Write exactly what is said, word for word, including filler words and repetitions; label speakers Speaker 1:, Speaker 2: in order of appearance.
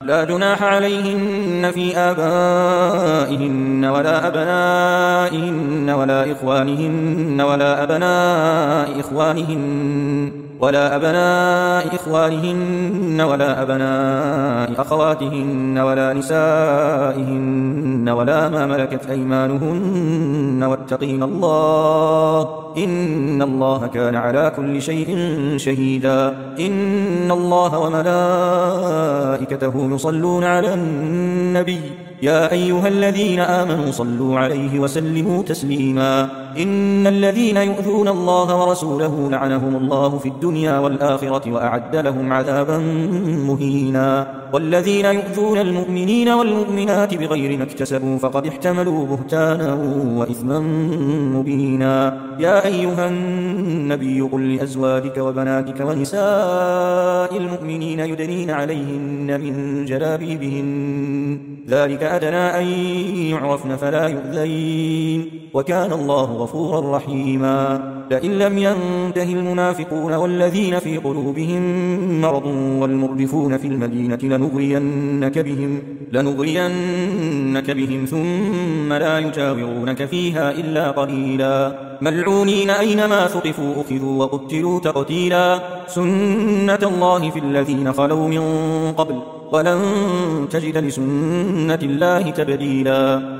Speaker 1: لا جناح عليهن في آبائهن ولا أبنائهن ولا إخوانهن ولا أبناء إخوانهن ولا أبناء إخوانهن ولا أبناء أخواتهن ولا نسائهن ولا ما ملكت أيمانهن واتقين الله إن الله كان على كل شيء شهيدا. إن الله وملائكته يصلون على النبي يا أيها الذين آمنوا صلوا عليه وسلموا تسليما. إن الذين يؤذون الله ورسوله لعنهم الله في الدنيا والآخرة وأعد لهم عذابا مهينا. والذين يؤذون المؤمنين والمؤمنات بغير ما اكتسبوا فقد احتملوا بهتانا وإثما مبينا. يا أيها النبي قل لأزواجك وبناتك ونساء المؤمنين يدنين عليهن من جلابيبهن ذلك أدنى أن يعرفن فلا يؤذين وكان الله غفورا رحيما. لئن لم ينته المنافقون والذين في قلوبهم مرض والمرجفون في المدينة لنغرينك بهم, لنغرينك بهم ثم لا يجاورونك فيها إلا قليلا ملعونين أينما ثقفوا أخذوا وقتلوا تقتيلا. سنة الله في الذين خلوا من قبل ولن تجد لسنة الله تبديلا.